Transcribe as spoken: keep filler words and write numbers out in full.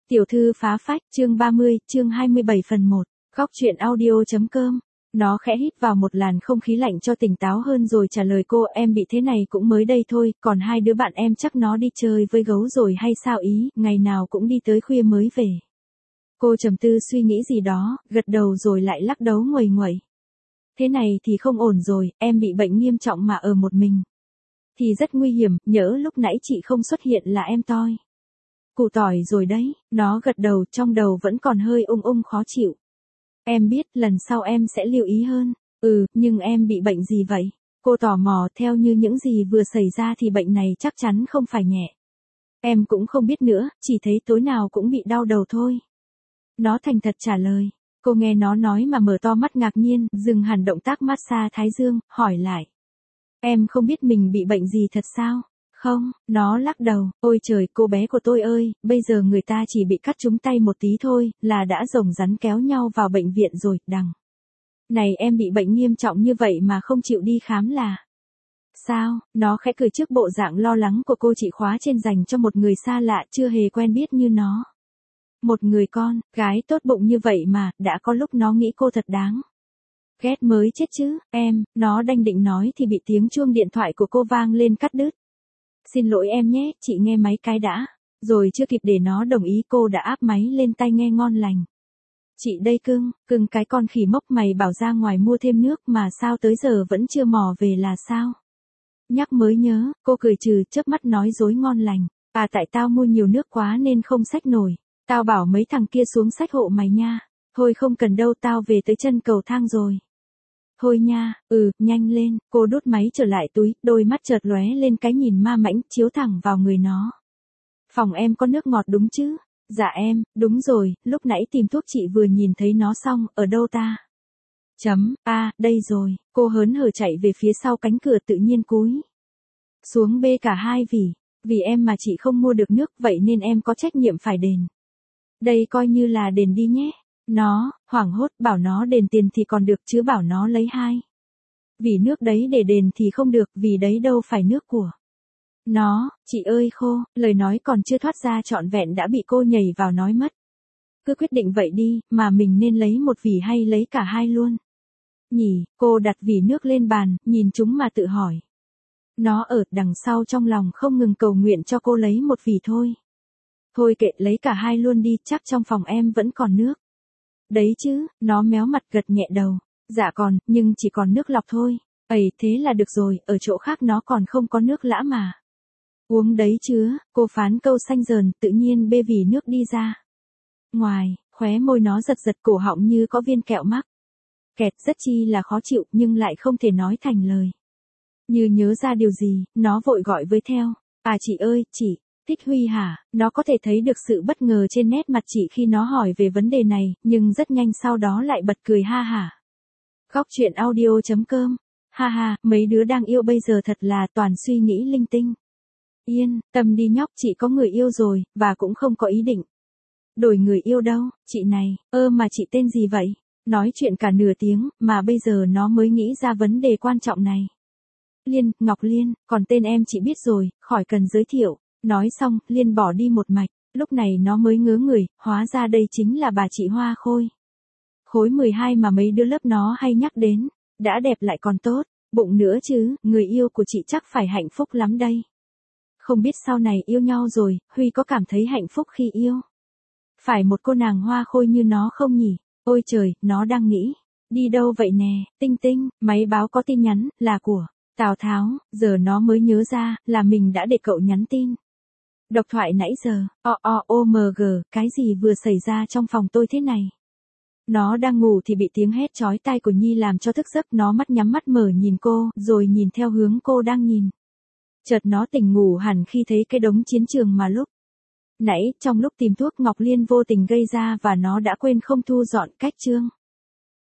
Tiểu thư phá phách, chương ba mươi, chương hai mươi bảy phần một. Góc truyện audio.com. Nó khẽ hít vào một làn không khí lạnh cho tỉnh táo hơn rồi trả lời cô, em bị thế này cũng mới đây thôi, còn hai đứa bạn em chắc nó đi chơi với gấu rồi hay sao ý, ngày nào cũng đi tới khuya mới về. Cô trầm tư suy nghĩ gì đó, gật đầu rồi lại lắc đầu nguầy nguậy. Thế này thì không ổn rồi, em bị bệnh nghiêm trọng mà ở một mình. Thì rất nguy hiểm, nhỡ lúc nãy chị không xuất hiện là em toi. Củ tỏi rồi đấy, nó gật đầu, trong đầu vẫn còn hơi ung ung khó chịu. Em biết, lần sau em sẽ lưu ý hơn. Ừ, nhưng em bị bệnh gì vậy? Cô tò mò, theo như những gì vừa xảy ra thì bệnh này chắc chắn không phải nhẹ. Em cũng không biết nữa, chỉ thấy tối nào cũng bị đau đầu thôi. Nó thành thật trả lời. Cô nghe nó nói mà mở to mắt ngạc nhiên, dừng hẳn động tác massage thái dương, hỏi lại. Em không biết mình bị bệnh gì thật sao? Không, nó lắc đầu, ôi trời, cô bé của tôi ơi, bây giờ người ta chỉ bị cắt trúng tay một tí thôi, là đã rồng rắn kéo nhau vào bệnh viện rồi, đằng. Này em bị bệnh nghiêm trọng như vậy mà không chịu đi khám là. Sao, nó khẽ cười trước bộ dạng lo lắng của cô chị khóa trên dành cho một người xa lạ chưa hề quen biết như nó. Một người con, gái tốt bụng như vậy mà, đã có lúc nó nghĩ cô thật đáng. Ghét mới chết chứ, em, nó đanh định nói thì bị tiếng chuông điện thoại của cô vang lên cắt đứt. Xin lỗi em nhé, chị nghe máy cái đã. Rồi chưa kịp để nó đồng ý cô đã áp máy lên tai nghe ngon lành. Chị đây cưng, cưng cái con khỉ mốc mày bảo ra ngoài mua thêm nước mà sao tới giờ vẫn chưa mò về là sao? Nhắc mới nhớ, cô cười trừ chớp mắt nói dối ngon lành. À tại tao mua nhiều nước quá nên không xách nổi. Tao bảo mấy thằng kia xuống xách hộ mày nha. Thôi không cần đâu, tao về tới chân cầu thang rồi. Thôi nha, ừ, nhanh lên, cô đút máy trở lại túi, đôi mắt chợt lóe lên cái nhìn ma mãnh, chiếu thẳng vào người nó. Phòng em có nước ngọt đúng chứ? Dạ em, đúng rồi, lúc nãy tìm thuốc chị vừa nhìn thấy nó xong, ở đâu ta? Chấm, a, à, đây rồi, cô hớn hở chạy về phía sau cánh cửa tự nhiên cúi. Xuống bê cả hai vì, vì em mà chị không mua được nước, vậy nên em có trách nhiệm phải đền. Đây coi như là đền đi nhé. Nó, hoảng hốt, bảo nó đền tiền thì còn được chứ bảo nó lấy hai. Vì nước đấy để đền thì không được, vì đấy đâu phải nước của nó, chị ơi khô, lời nói còn chưa thoát ra trọn vẹn đã bị cô nhảy vào nói mất. Cứ quyết định vậy đi, mà mình nên lấy một vỉ hay lấy cả hai luôn. Nhỉ, cô đặt vỉ nước lên bàn, nhìn chúng mà tự hỏi. Nó ở đằng sau trong lòng không ngừng cầu nguyện cho cô lấy một vỉ thôi. Thôi kệ, lấy cả hai luôn đi, chắc trong phòng em vẫn còn nước. Đấy chứ, nó méo mặt gật nhẹ đầu. Dạ còn, nhưng chỉ còn nước lọc thôi. Ây, thế là được rồi, ở chỗ khác nó còn không có nước lã mà. Uống đấy chứ, cô phán câu xanh dờn, tự nhiên bê vỉ nước đi ra. Ngoài, khóe môi nó giật giật cổ họng như có viên kẹo mắc. Kẹt rất chi là khó chịu nhưng lại không thể nói thành lời. Như nhớ ra điều gì, nó vội gọi với theo. À chị ơi, chị. Thích Huy hả? Nó có thể thấy được sự bất ngờ trên nét mặt chị khi nó hỏi về vấn đề này, nhưng rất nhanh sau đó lại bật cười ha hả. Góc truyện audio.com. Ha ha, mấy đứa đang yêu bây giờ thật là toàn suy nghĩ linh tinh. Yên, tâm đi nhóc, chị có người yêu rồi, và cũng không có ý định đổi người yêu đâu, chị này, ơ mà chị tên gì vậy? Nói chuyện cả nửa tiếng, mà bây giờ nó mới nghĩ ra vấn đề quan trọng này. Liên, Ngọc Liên, còn tên em chị biết rồi, khỏi cần giới thiệu. Nói xong, Liên bỏ đi một mạch, lúc này nó mới ngớ người, hóa ra đây chính là bà chị Hoa Khôi. Khối mười hai mà mấy đứa lớp nó hay nhắc đến, đã đẹp lại còn tốt, bụng nữa chứ, người yêu của chị chắc phải hạnh phúc lắm đây. Không biết sau này yêu nhau rồi, Huy có cảm thấy hạnh phúc khi yêu? Phải một cô nàng Hoa Khôi như nó không nhỉ? Ôi trời, nó đang nghĩ, đi đâu vậy nè, Tinh Tinh, máy báo có tin nhắn, là của Tào Tháo, giờ nó mới nhớ ra, là mình đã để cậu nhắn tin. Độc thoại nãy giờ, o o o m g, cái gì vừa xảy ra trong phòng tôi thế này? Nó đang ngủ thì bị tiếng hét chói tai của Nhi làm cho thức giấc, nó mắt nhắm mắt mở nhìn cô, rồi nhìn theo hướng cô đang nhìn. Chợt nó tỉnh ngủ hẳn khi thấy cái đống chiến trường mà lúc nãy, trong lúc tìm thuốc Ngọc Liên vô tình gây ra và nó đã quên không thu dọn cách chương.